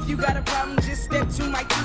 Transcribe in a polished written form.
If you got a problem, just step to my